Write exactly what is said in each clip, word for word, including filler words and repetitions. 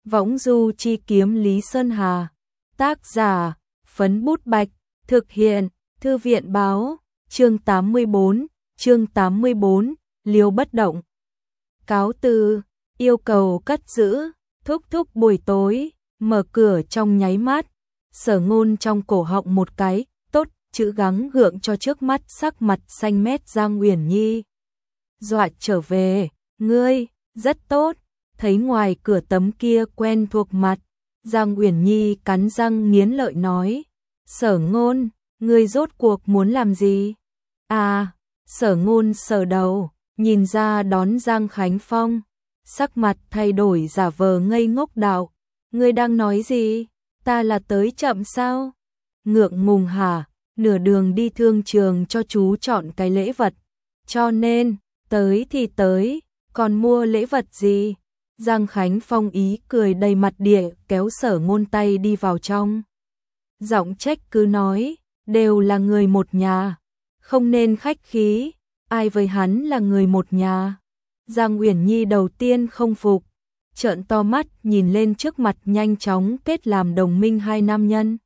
Võng du chi kiếm Lý Sơn Hà. Tác giả, Phấn Bút Bạch. Thực hiện, Thư viện báo. Chương tám mươi bốn, chương tám mươi bốn, Liêu bất động. Cáo từ, yêu cầu cất giữ, thúc thúc buổi tối, mở cửa trong nháy mắt. Sở Ngôn trong cổ họng một cái, tốt, chữ gắng gượng cho trước mắt sắc mặt xanh mét Giang Uyển Nhi. Dọa trở về, ngươi, rất tốt, thấy ngoài cửa tấm kia quen thuộc mặt. Giang Uyển Nhi cắn răng nghiến lợi nói, Sở Ngôn, ngươi rốt cuộc muốn làm gì? À, Sở Ngôn sờ đầu, nhìn ra đón Giang Khánh Phong, sắc mặt thay đổi giả vờ ngây ngốc đạo, ngươi đang nói gì? Ta là tới chậm sao? Ngượng ngùng hả? Nửa đường đi thương trường cho chú chọn cái lễ vật, cho nên, tới thì tới, còn mua lễ vật gì? Giang Khánh Phong ý cười đầy mặt địa kéo Sở Ngôn tay đi vào trong. Giọng trách cứ nói, đều là người một nhà, không nên khách khí, ai với hắn là người một nhà. Giang Uyển Nhi đầu tiên không phục, trợn to mắt nhìn lên trước mặt nhanh chóng kết làm đồng minh hai nam nhân.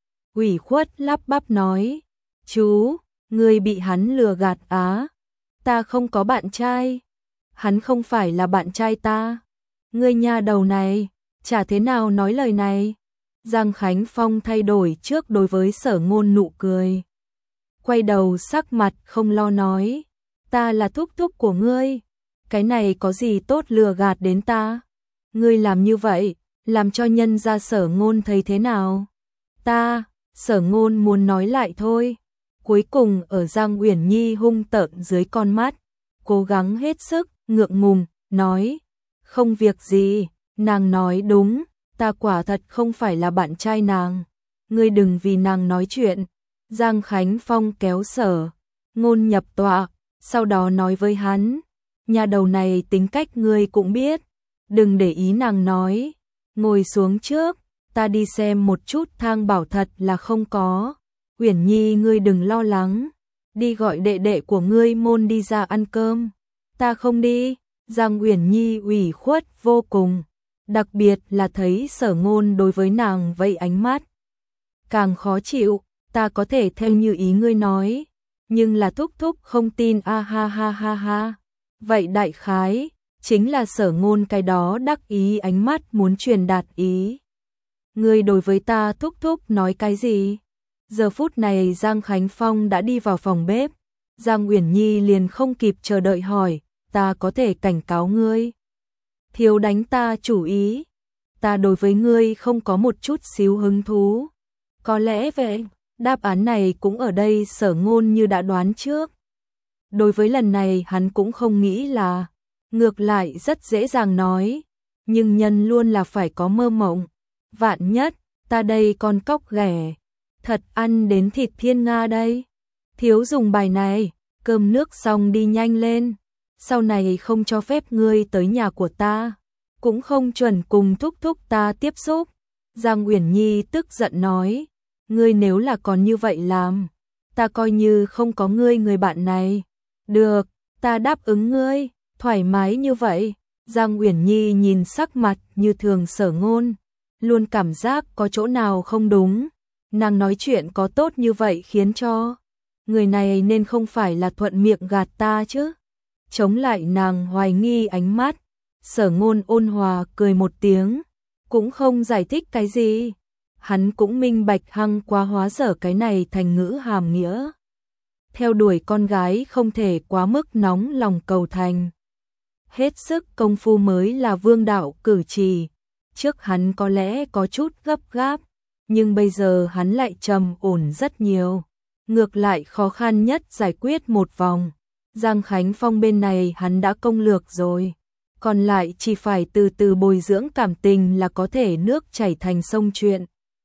Ủy khuất lắp bắp nói, chú, ngươi bị hắn lừa gạt á, ta không có bạn trai, hắn không phải là bạn trai ta. Ngươi nha đầu này, chả thế nào nói lời này. Giang Khánh Phong thay đổi trước đối với Sở Ngôn nụ cười. Quay đầu sắc mặt không lo nói, ta là thúc thúc của ngươi, cái này có gì tốt lừa gạt đến ta. Ngươi làm như vậy, làm cho nhân gia Sở Ngôn thấy thế nào? Ta, Sở Ngôn muốn nói lại thôi. Cuối cùng ở Giang Uyển Nhi hung tợn dưới con mắt, cố gắng hết sức, ngượng ngùng, nói, không việc gì, nàng nói đúng, ta quả thật không phải là bạn trai nàng, ngươi đừng vì nàng nói chuyện. Giang Khánh Phong kéo Sở Ngôn nhập tọa, sau đó nói với hắn, nhà đầu này tính cách ngươi cũng biết, đừng để ý nàng nói, ngồi xuống trước, ta đi xem một chút thang bảo thật là không có. Uyển Nhi ngươi đừng lo lắng, đi gọi đệ đệ của ngươi môn đi ra ăn cơm. Ta không đi. Giang Uyển Nhi ủy khuất vô cùng, đặc biệt là thấy Sở Ngôn đối với nàng vẫy ánh mắt. Càng khó chịu, ta có thể theo như ý ngươi nói, nhưng là thúc thúc không tin a ha ha ha ha. Vậy đại khái, chính là Sở Ngôn cái đó đắc ý ánh mắt muốn truyền đạt ý. Ngươi đối với ta thúc thúc nói cái gì? Giờ phút này Giang Khánh Phong đã đi vào phòng bếp, Giang Uyển Nhi liền không kịp chờ đợi hỏi, ta có thể cảnh cáo ngươi, thiếu đánh ta chủ ý, ta đối với ngươi không có một chút xíu hứng thú. Có lẽ vậy, đáp án này cũng ở đây Sở Ngôn như đã đoán trước. Đối với lần này hắn cũng không nghĩ là, ngược lại rất dễ dàng nói, nhưng nhân luôn là phải có mơ mộng. Vạn nhất, ta đây con cóc ghẻ, thật ăn đến thịt thiên nga đây. Thiếu dùng bài này, cơm nước xong đi nhanh lên. Sau này không cho phép ngươi tới nhà của ta, cũng không chuẩn cùng thúc thúc ta tiếp xúc. Giang Uyển Nhi tức giận nói, ngươi nếu là còn như vậy làm, ta coi như không có ngươi người bạn này. Được, ta đáp ứng ngươi, thoải mái như vậy. Giang Uyển Nhi nhìn sắc mặt như thường Sở Ngôn, luôn cảm giác có chỗ nào không đúng. Nàng nói chuyện có tốt như vậy khiến cho người này nên không phải là thuận miệng gạt ta chứ. Chống lại nàng hoài nghi ánh mắt, Sở Ngôn ôn hòa cười một tiếng, cũng không giải thích cái gì. Hắn cũng minh bạch hăng quá hóa dở cái này thành ngữ hàm nghĩa. Theo đuổi con gái không thể quá mức nóng lòng cầu thành. Hết sức công phu mới là vương đạo cử chỉ. Trước hắn có lẽ có chút gấp gáp, nhưng bây giờ hắn lại trầm ổn rất nhiều. Ngược lại khó khăn nhất giải quyết một vòng. Giang Khánh Phong bên này hắn đã công lược rồi, còn lại chỉ phải từ từ bồi dưỡng cảm tình là có thể nước chảy thành sông chuyện.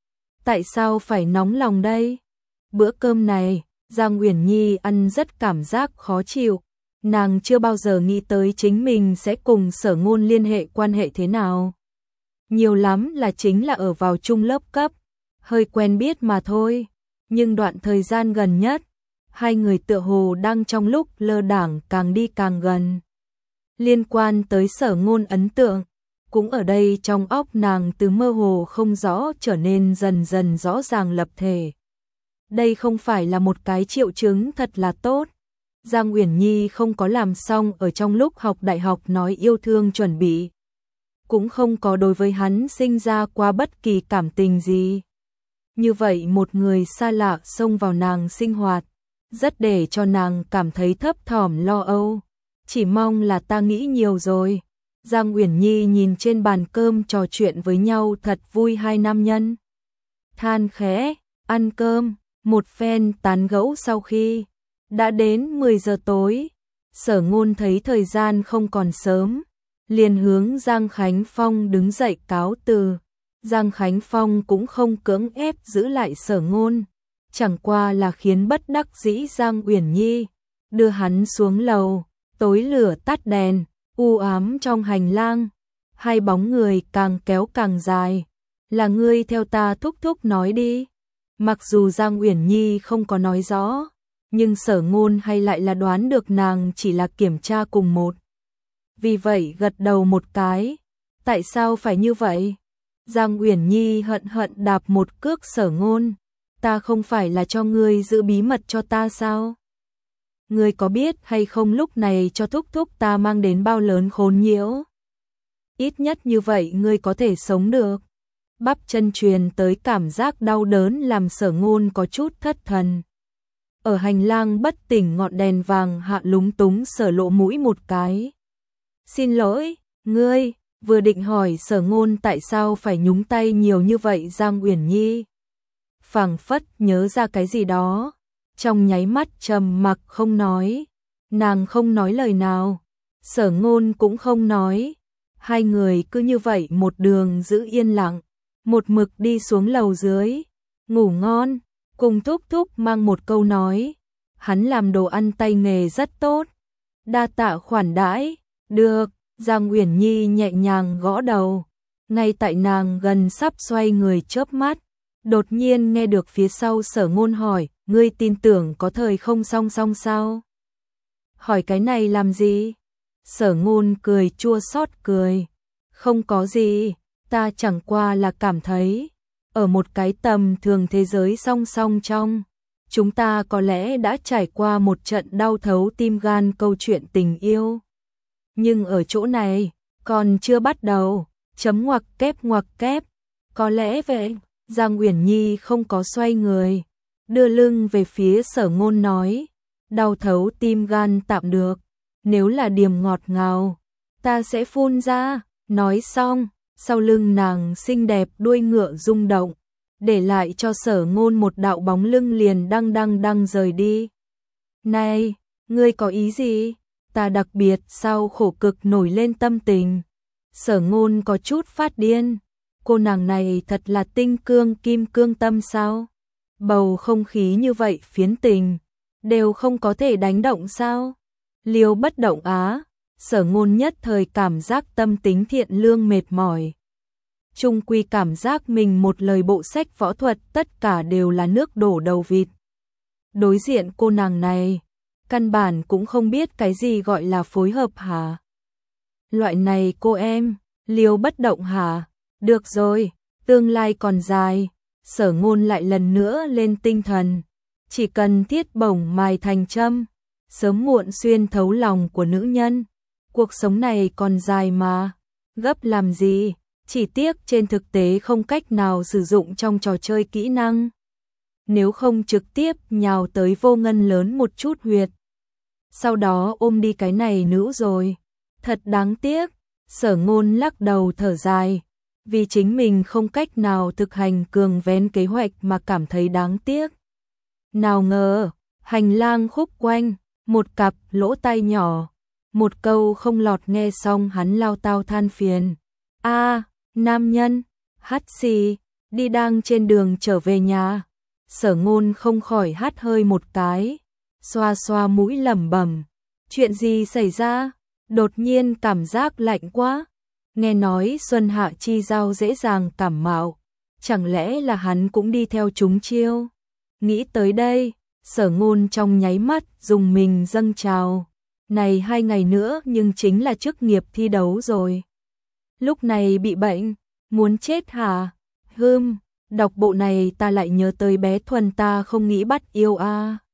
Tại sao phải nóng lòng đây? Bữa cơm này, Giang Uyển Nhi ăn rất cảm giác khó chịu, nàng chưa bao giờ nghĩ tới chính mình sẽ cùng Sở Ngôn liên hệ quan hệ thế nào. Nhiều lắm là chính là ở vào chung lớp cấp, hơi quen biết mà thôi, nhưng đoạn thời gian gần nhất, hai người tựa hồ đang trong lúc lơ đãng càng đi càng gần. Liên quan tới Sở Ngôn ấn tượng, Cũng ở đây trong óc nàng từ mơ hồ không rõ trở nên dần dần rõ ràng lập thể. Đây không phải là một cái triệu chứng thật là tốt. Giang Uyển Nhi không có làm xong ở trong lúc học đại học nói yêu thương chuẩn bị. Cũng không có đối với hắn sinh ra qua bất kỳ cảm tình gì. Như vậy một người xa lạ xông vào nàng sinh hoạt, rất để cho nàng cảm thấy thấp thỏm lo âu. Chỉ mong là ta nghĩ nhiều rồi. Giang Uyển Nhi nhìn trên bàn cơm trò chuyện với nhau thật vui hai nam nhân. Than khẽ, ăn cơm, một phen tán gẫu sau khi đã đến mười giờ tối. Sở Ngôn thấy thời gian không còn sớm, liền hướng Giang Khánh Phong đứng dậy cáo từ. Giang Khánh Phong cũng không cưỡng ép giữ lại Sở Ngôn, chẳng qua là khiến bất đắc dĩ Giang Uyển Nhi đưa hắn xuống lầu. Tối lửa tắt đèn, u ám trong hành lang, hai bóng người càng kéo càng dài. Là ngươi theo ta thúc thúc nói đi. Mặc dù Giang Uyển Nhi không có nói rõ, nhưng Sở Ngôn hay lại là đoán được nàng chỉ là kiểm tra cùng một. Vì vậy gật đầu một cái. Tại sao phải như vậy? Giang Uyển Nhi hận hận đạp một cước Sở Ngôn. Ta không phải là cho ngươi giữ bí mật cho ta sao? Ngươi có biết hay không lúc này cho thúc thúc ta mang đến bao lớn khốn nhiễu? Ít nhất như vậy ngươi có thể sống được. Bắp chân truyền tới cảm giác đau đớn làm Sở Ngôn có chút thất thần. Ở hành lang bất tỉnh ngọn đèn vàng hạ lúng túng sờ lộ mũi một cái. Xin lỗi, ngươi, vừa định hỏi Sở Ngôn tại sao phải nhúng tay nhiều như vậy. Giang Uyển Nhi phảng phất nhớ ra cái gì đó, trong nháy mắt trầm mặc không nói. Nàng không nói lời nào, Sở Ngôn cũng không nói. Hai người cứ như vậy một đường giữ yên lặng, một mực đi xuống lầu dưới. Ngủ ngon, cùng thúc thúc mang một câu nói. Hắn làm đồ ăn tay nghề rất tốt. Đa tạ khoản đãi. Được, Giang Uyển Nhi nhẹ nhàng gõ đầu. Ngay tại nàng gần sắp xoay người chớp mắt, đột nhiên nghe được phía sau Sở Ngôn hỏi, ngươi tin tưởng có thời không song song sao? Hỏi cái này làm gì? Sở Ngôn cười chua xót cười. Không có gì, ta chẳng qua là cảm thấy, ở một cái tầm thường thế giới song song trong, chúng ta có lẽ đã trải qua một trận đau thấu tim gan câu chuyện tình yêu. Nhưng ở chỗ này, còn chưa bắt đầu, chấm ngoặc kép ngoặc kép, có lẽ vậy. Giang Uyển Nhi không có xoay người, đưa lưng về phía Sở Ngôn nói, đau thấu tim gan tạm được, nếu là điềm ngọt ngào, ta sẽ phun ra. Nói xong, sau lưng nàng xinh đẹp đuôi ngựa rung động, để lại cho Sở Ngôn một đạo bóng lưng liền đăng đăng đăng rời đi. Này, ngươi có ý gì? Ta đặc biệt sau khổ cực nổi lên tâm tình. Sở Ngôn có chút phát điên. Cô nàng này thật là tinh cương kim cương tâm sao? Bầu không khí như vậy phiến tình, đều không có thể đánh động sao? Liêu bất động á. Sở Ngôn nhất thời cảm giác tâm tính thiện lương mệt mỏi. Trung quy cảm giác mình một lời bộ sách võ thuật tất cả đều là nước đổ đầu vịt. Đối diện cô nàng này, căn bản cũng không biết cái gì gọi là phối hợp hả? Loại này cô em, Liêu bất động hả? Được rồi, tương lai còn dài. Sở Ngôn lại lần nữa lên tinh thần. Chỉ cần thiết bổng mài thành châm, sớm muộn xuyên thấu lòng của nữ nhân. Cuộc sống này còn dài mà, gấp làm gì, chỉ tiếc trên thực tế không cách nào sử dụng trong trò chơi kỹ năng. Nếu không trực tiếp nhào tới vô ngân lớn một chút huyệt, sau đó ôm đi cái này nữ rồi. Thật đáng tiếc. Sở Ngôn lắc đầu thở dài, vì chính mình không cách nào thực hành cường vén kế hoạch mà cảm thấy đáng tiếc. Nào ngờ, hành lang khúc quanh, một cặp lỗ tai nhỏ. Một câu không lọt nghe xong hắn lao tao than phiền. A, à, nam nhân, hắt xì, đi đang trên đường trở về nhà. Sở Ngôn không khỏi hắt hơi một cái, xoa xoa mũi lẩm bẩm, chuyện gì xảy ra? Đột nhiên cảm giác lạnh quá. Nghe nói xuân hạ chi giao dễ dàng cảm mạo, chẳng lẽ là hắn cũng đi theo chúng chiêu? Nghĩ tới đây, Sở Ngôn trong nháy mắt dùng mình dâng trào. Này hai ngày nữa nhưng chính là chức nghiệp thi đấu rồi. lúc này bị bệnh, muốn chết hả? Hưm, đọc bộ này ta lại nhớ tới bé Thuần ta không nghĩ bắt yêu a. À.